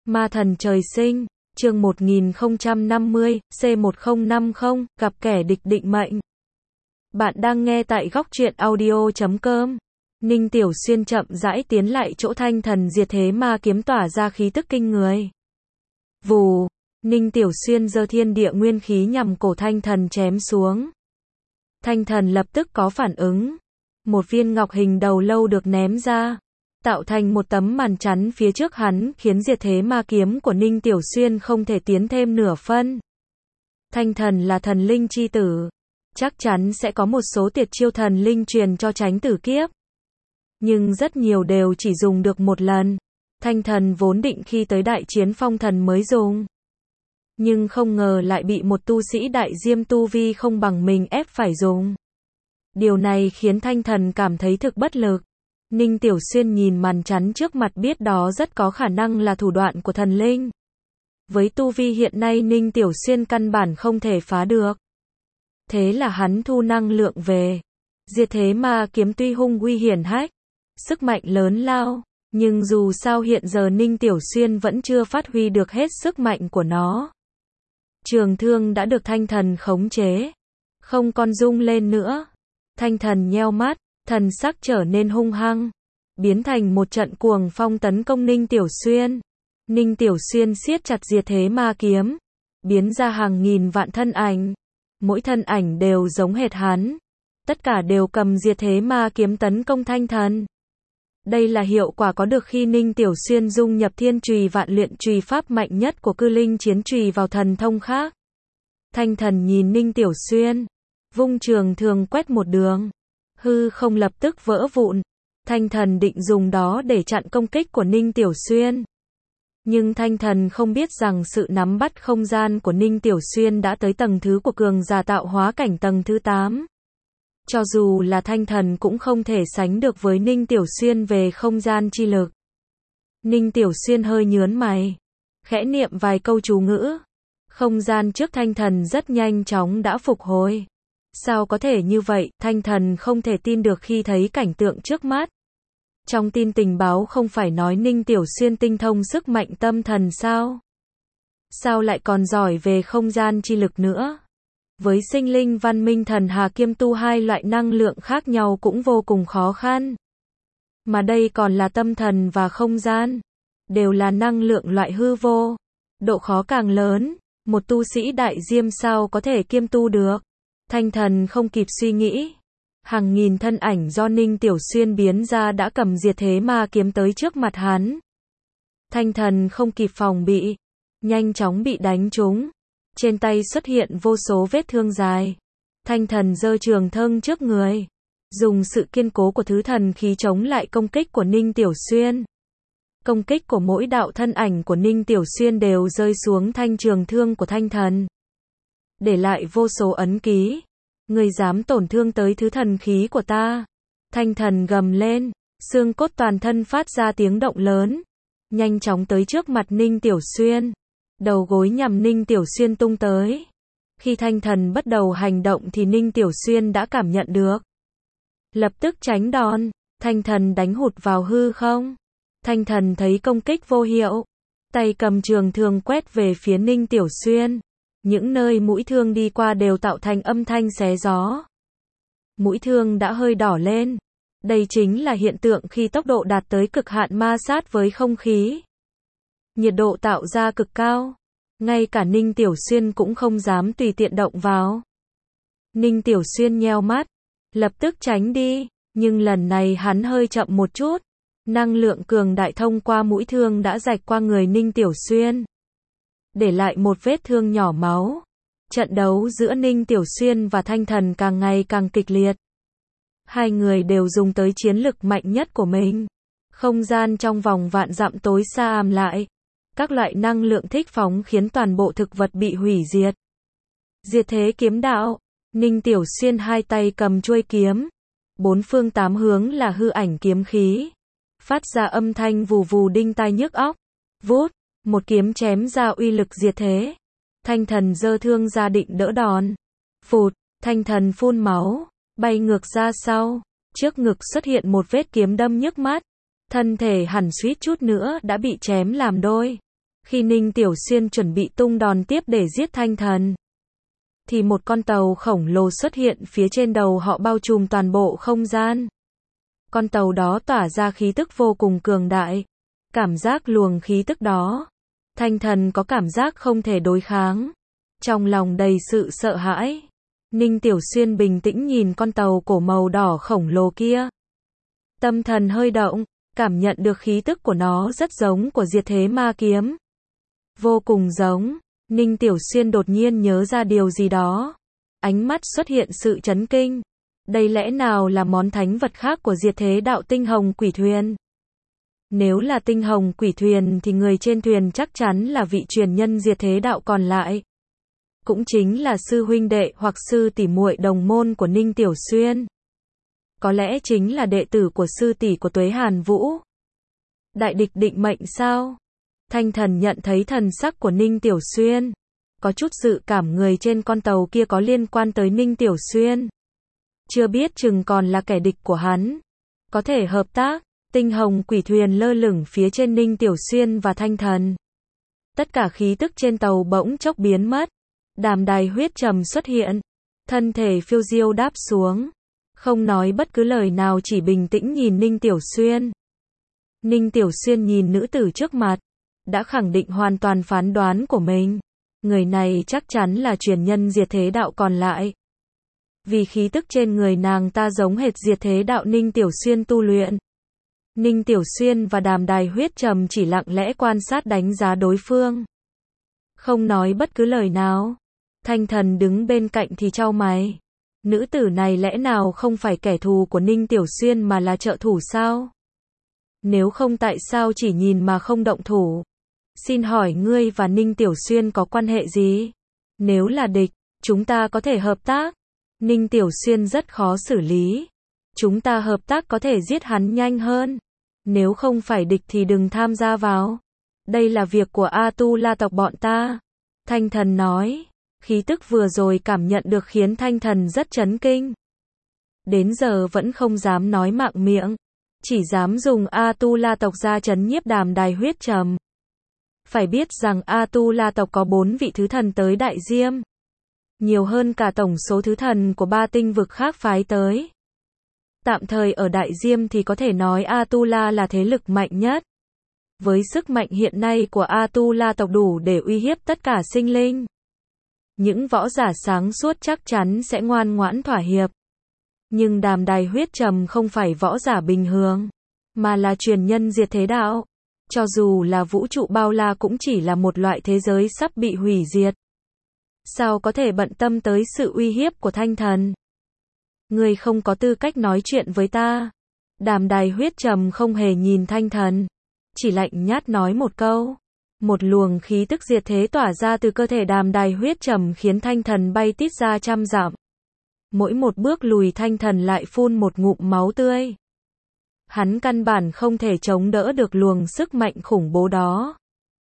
Ma thần trời sinh, chương 1050, C1050, gặp kẻ địch định mệnh. Bạn đang nghe tại góc truyện audio.com. Ninh Tiểu Xuyên chậm rãi tiến lại chỗ thanh thần diệt thế ma kiếm tỏa ra khí tức kinh người. Vù, Ninh Tiểu Xuyên giơ thiên địa nguyên khí nhằm cổ thanh thần chém xuống. Thanh thần lập tức có phản ứng. Một viên ngọc hình đầu lâu được ném ra, tạo thành một tấm màn chắn phía trước hắn, khiến diệt thế ma kiếm của Ninh Tiểu Xuyên không thể tiến thêm nửa phân. Thanh thần là thần linh chi tử, chắc chắn sẽ có một số tuyệt chiêu thần linh truyền cho tránh tử kiếp. Nhưng rất nhiều đều chỉ dùng được một lần. Thanh thần vốn định khi tới đại chiến phong thần mới dùng. Nhưng không ngờ lại bị một tu sĩ đại diêm tu vi không bằng mình ép phải dùng. Điều này khiến thanh thần cảm thấy thực bất lực. Ninh Tiểu Xuyên nhìn màn chắn trước mặt biết đó rất có khả năng là thủ đoạn của thần linh. Với tu vi hiện nay Ninh Tiểu Xuyên căn bản không thể phá được. Thế là hắn thu năng lượng về. Diệt thế ma kiếm tuy hung uy hiển hách, sức mạnh lớn lao, nhưng dù sao hiện giờ Ninh Tiểu Xuyên vẫn chưa phát huy được hết sức mạnh của nó. Trường thương đã được thanh thần khống chế, không còn rung lên nữa. Thanh thần nheo mắt, thần sắc trở nên hung hăng, biến thành một trận cuồng phong tấn công Ninh Tiểu Xuyên. Ninh Tiểu Xuyên siết chặt diệt thế ma kiếm, biến ra hàng nghìn vạn thân ảnh. Mỗi thân ảnh đều giống hệt hắn, tất cả đều cầm diệt thế ma kiếm tấn công thanh thần. Đây là hiệu quả có được khi Ninh Tiểu Xuyên dung nhập thiên trùy vạn luyện trùy pháp mạnh nhất của cư linh chiến trùy vào thần thông khác. Thanh thần nhìn Ninh Tiểu Xuyên, vung trường thường quét một đường, hư không lập tức vỡ vụn. Thanh thần định dùng đó để chặn công kích của Ninh Tiểu Xuyên. Nhưng thanh thần không biết rằng sự nắm bắt không gian của Ninh Tiểu Xuyên đã tới tầng thứ của cường giả tạo hóa cảnh tầng thứ 8. Cho dù là thanh thần cũng không thể sánh được với Ninh Tiểu Xuyên về không gian chi lực. Ninh Tiểu Xuyên hơi nhướng mày, khẽ niệm vài câu chú ngữ. Không gian trước thanh thần rất nhanh chóng đã phục hồi. Sao có thể như vậy? Thanh thần không thể tin được khi thấy cảnh tượng trước mắt. Trong tin tình báo không phải nói Ninh Tiểu Xuyên tinh thông sức mạnh tâm thần sao? Sao lại còn giỏi về không gian chi lực nữa? Với sinh linh văn minh thần hà kiêm tu hai loại năng lượng khác nhau cũng vô cùng khó khăn. Mà đây còn là tâm thần và không gian. Đều là năng lượng loại hư vô. Độ khó càng lớn, một tu sĩ đại diêm sao có thể kiêm tu được? Thanh thần không kịp suy nghĩ. Hàng nghìn thân ảnh do Ninh Tiểu Xuyên biến ra đã cầm diệt thế ma kiếm tới trước mặt hắn. Thanh thần không kịp phòng bị, nhanh chóng bị đánh trúng. Trên tay xuất hiện vô số vết thương dài. Thanh thần giơ trường thương trước người, dùng sự kiên cố của thứ thần khí chống lại công kích của Ninh Tiểu Xuyên. Công kích của mỗi đạo thân ảnh của Ninh Tiểu Xuyên đều rơi xuống thanh trường thương của thanh thần, để lại vô số ấn ký. Người dám tổn thương tới thứ thần khí của ta? Thanh thần gầm lên, xương cốt toàn thân phát ra tiếng động lớn, nhanh chóng tới trước mặt Ninh Tiểu Xuyên. Đầu gối nhằm Ninh Tiểu Xuyên tung tới. Khi thanh thần bắt đầu hành động thì Ninh Tiểu Xuyên đã cảm nhận được. Lập tức tránh đòn, thanh thần đánh hụt vào hư không. Thanh thần thấy công kích vô hiệu, tay cầm trường thương quét về phía Ninh Tiểu Xuyên. Những nơi mũi thương đi qua đều tạo thành âm thanh xé gió. Mũi thương đã hơi đỏ lên. Đây chính là hiện tượng khi tốc độ đạt tới cực hạn ma sát với không khí. Nhiệt độ tạo ra cực cao. Ngay cả Ninh Tiểu Xuyên cũng không dám tùy tiện động vào. Ninh Tiểu Xuyên nheo mắt, lập tức tránh đi. Nhưng lần này hắn hơi chậm một chút. Năng lượng cường đại thông qua mũi thương đã rạch qua người Ninh Tiểu Xuyên, để lại một vết thương nhỏ máu. Trận đấu giữa Ninh Tiểu Xuyên và thanh thần càng ngày càng kịch liệt. Hai người đều dùng tới chiến lực mạnh nhất của mình. Không gian trong vòng vạn dặm tối xa ảm lại. Các loại năng lượng thích phóng khiến toàn bộ thực vật bị hủy diệt. Diệt thế kiếm đạo. Ninh Tiểu Xuyên hai tay cầm chuôi kiếm. Bốn phương tám hướng là hư ảnh kiếm khí. Phát ra âm thanh vù vù đinh tai nhức óc. Vút, một kiếm chém ra uy lực diệt thế. Thanh thần giơ thương ra định đỡ đòn. Phụt, thanh thần phun máu, bay ngược ra sau. Trước ngực xuất hiện một vết kiếm đâm nhức mắt. Thân thể hẳn suýt chút nữa đã bị chém làm đôi. Khi Ninh Tiểu Xuyên chuẩn bị tung đòn tiếp để giết Thanh Thần, thì một con tàu khổng lồ xuất hiện phía trên đầu họ bao trùm toàn bộ không gian. Con tàu đó tỏa ra khí tức vô cùng cường đại. Cảm giác luồng khí tức đó, Thanh Thần có cảm giác không thể đối kháng. Trong lòng đầy sự sợ hãi, Ninh Tiểu Xuyên bình tĩnh nhìn con tàu cổ màu đỏ khổng lồ kia. Tâm thần hơi động, cảm nhận được khí tức của nó rất giống của diệt thế ma kiếm. Vô cùng giống. Ninh Tiểu Xuyên đột nhiên nhớ ra điều gì đó. Ánh mắt xuất hiện sự chấn kinh. Đây lẽ nào là món thánh vật khác của diệt thế đạo tinh hồng quỷ thuyền? Nếu là tinh hồng quỷ thuyền thì người trên thuyền chắc chắn là vị truyền nhân diệt thế đạo còn lại. Cũng chính là sư huynh đệ hoặc sư tỷ muội đồng môn của Ninh Tiểu Xuyên. Có lẽ chính là đệ tử của sư tỷ của Tuế Hàn Vũ. Đại địch định mệnh sao? Thanh Thần nhận thấy thần sắc của Ninh Tiểu Xuyên. Có chút dự cảm người trên con tàu kia có liên quan tới Ninh Tiểu Xuyên. Chưa biết chừng còn là kẻ địch của hắn. Có thể hợp tác. Tinh hồng quỷ thuyền lơ lửng phía trên Ninh Tiểu Xuyên và Thanh Thần. Tất cả khí tức trên tàu bỗng chốc biến mất. Đàm Đài Huyết Trầm xuất hiện. Thân thể phiêu diêu đáp xuống. Không nói bất cứ lời nào, chỉ bình tĩnh nhìn Ninh Tiểu Xuyên. Ninh Tiểu Xuyên nhìn nữ tử trước mặt. Đã khẳng định hoàn toàn phán đoán của mình. Người này chắc chắn là truyền nhân diệt thế đạo còn lại. Vì khí tức trên người nàng ta giống hệt diệt thế đạo Ninh Tiểu Xuyên tu luyện. Ninh Tiểu Xuyên và Đàm Đài Huyết Trầm chỉ lặng lẽ quan sát đánh giá đối phương. Không nói bất cứ lời nào. Thanh Thần đứng bên cạnh thì chau mày. Nữ tử này lẽ nào không phải kẻ thù của Ninh Tiểu Xuyên mà là trợ thủ sao? Nếu không tại sao chỉ nhìn mà không động thủ? Xin hỏi ngươi và Ninh Tiểu Xuyên có quan hệ gì? Nếu là địch, chúng ta có thể hợp tác. Ninh Tiểu Xuyên rất khó xử lý. Chúng ta hợp tác có thể giết hắn nhanh hơn. Nếu không phải địch thì đừng tham gia vào. Đây là việc của A Tu La tộc bọn ta. Thanh Thần nói. Khí tức vừa rồi cảm nhận được khiến Thanh Thần rất chấn kinh. Đến giờ vẫn không dám nói mạng miệng. Chỉ dám dùng A Tu La tộc ra trấn nhiếp Đàm Đài Huyết Trầm. Phải biết rằng A Tu La tộc có 4 vị thứ thần tới Đại Diêm. Nhiều hơn cả tổng số thứ thần của 3 tinh vực khác phái tới. Tạm thời ở Đại Diêm thì có thể nói A Tu La là thế lực mạnh nhất. Với sức mạnh hiện nay của A Tu La tộc đủ để uy hiếp tất cả sinh linh. Những võ giả sáng suốt chắc chắn sẽ ngoan ngoãn thỏa hiệp. Nhưng Đàm Đài Huyết Trầm không phải võ giả bình thường, mà là truyền nhân diệt thế đạo. Cho dù là vũ trụ bao la cũng chỉ là một loại thế giới sắp bị hủy diệt. Sao có thể bận tâm tới sự uy hiếp của Thanh Thần? Ngươi không có tư cách nói chuyện với ta. Đàm Đài Huyết Trầm không hề nhìn Thanh Thần, chỉ lạnh nhạt nói một câu. Một luồng khí tức diệt thế tỏa ra từ cơ thể Đàm Đài Huyết Trầm khiến Thanh Thần bay tít ra trăm dặm. Mỗi một bước lùi Thanh Thần lại phun một ngụm máu tươi. Hắn căn bản không thể chống đỡ được luồng sức mạnh khủng bố đó.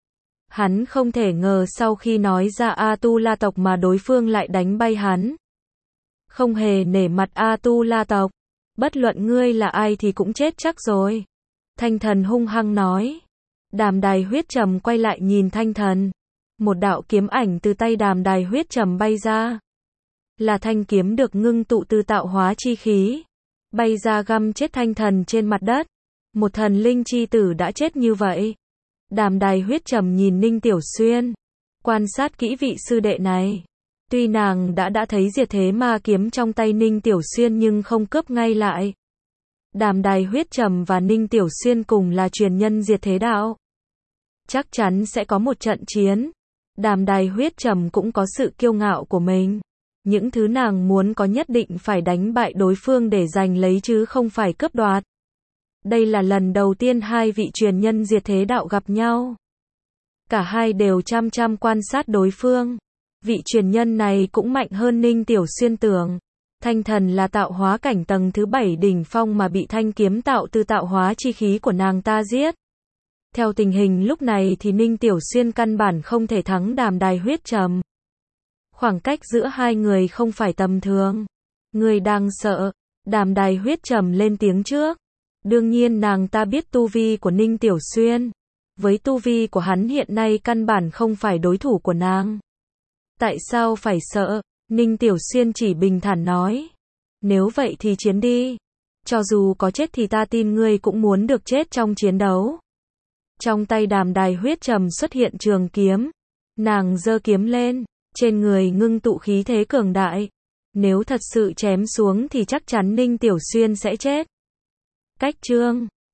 Hắn không thể ngờ sau khi nói ra A Tu La tộc mà đối phương lại đánh bay hắn. Không hề nể mặt A Tu La tộc. Bất luận ngươi là ai thì cũng chết chắc rồi. Thanh Thần hung hăng nói. Đàm Đài Huyết Trầm quay lại nhìn Thanh Thần. Một đạo kiếm ảnh từ tay Đàm Đài Huyết Trầm bay ra. Là thanh kiếm được ngưng tụ từ tạo hóa chi khí. Bay ra găm chết Thanh Thần trên mặt đất. Một thần linh chi tử đã chết như vậy. Đàm Đài Huyết Trầm nhìn Ninh Tiểu Xuyên. Quan sát kỹ vị sư đệ này. Tuy nàng đã thấy diệt thế ma kiếm trong tay Ninh Tiểu Xuyên nhưng không cướp ngay lại. Đàm Đài Huyết Trầm và Ninh Tiểu Xuyên cùng là truyền nhân diệt thế đạo. Chắc chắn sẽ có một trận chiến. Đàm Đài Huyết Trầm cũng có sự kiêu ngạo của mình. Những thứ nàng muốn có nhất định phải đánh bại đối phương để giành lấy chứ không phải cướp đoạt. Đây là lần đầu tiên hai vị truyền nhân diệt thế đạo gặp nhau. Cả hai đều chăm chăm quan sát đối phương. Vị truyền nhân này cũng mạnh hơn Ninh Tiểu Xuyên tưởng. Thanh Thần là tạo hóa cảnh tầng thứ 7 đỉnh phong mà bị thanh kiếm tạo từ tạo hóa chi khí của nàng ta giết. Theo tình hình lúc này thì Ninh Tiểu Xuyên căn bản không thể thắng Đàm Đài Huyết Trầm. Khoảng cách giữa hai người không phải tầm thường. Người đang sợ. Đàm Đài Huyết Trầm lên tiếng trước. Đương nhiên nàng ta biết tu vi của Ninh Tiểu Xuyên. Với tu vi của hắn hiện nay căn bản không phải đối thủ của nàng. Tại sao phải sợ? Ninh Tiểu Xuyên chỉ bình thản nói. Nếu vậy thì chiến đi. Cho dù có chết thì ta tin ngươi cũng muốn được chết trong chiến đấu. Trong tay Đàm Đài Huyết Trầm xuất hiện trường kiếm. Nàng giơ kiếm lên, trên người ngưng tụ khí thế cường đại. Nếu thật sự chém xuống thì chắc chắn Ninh Tiểu Xuyên sẽ chết. Cách chương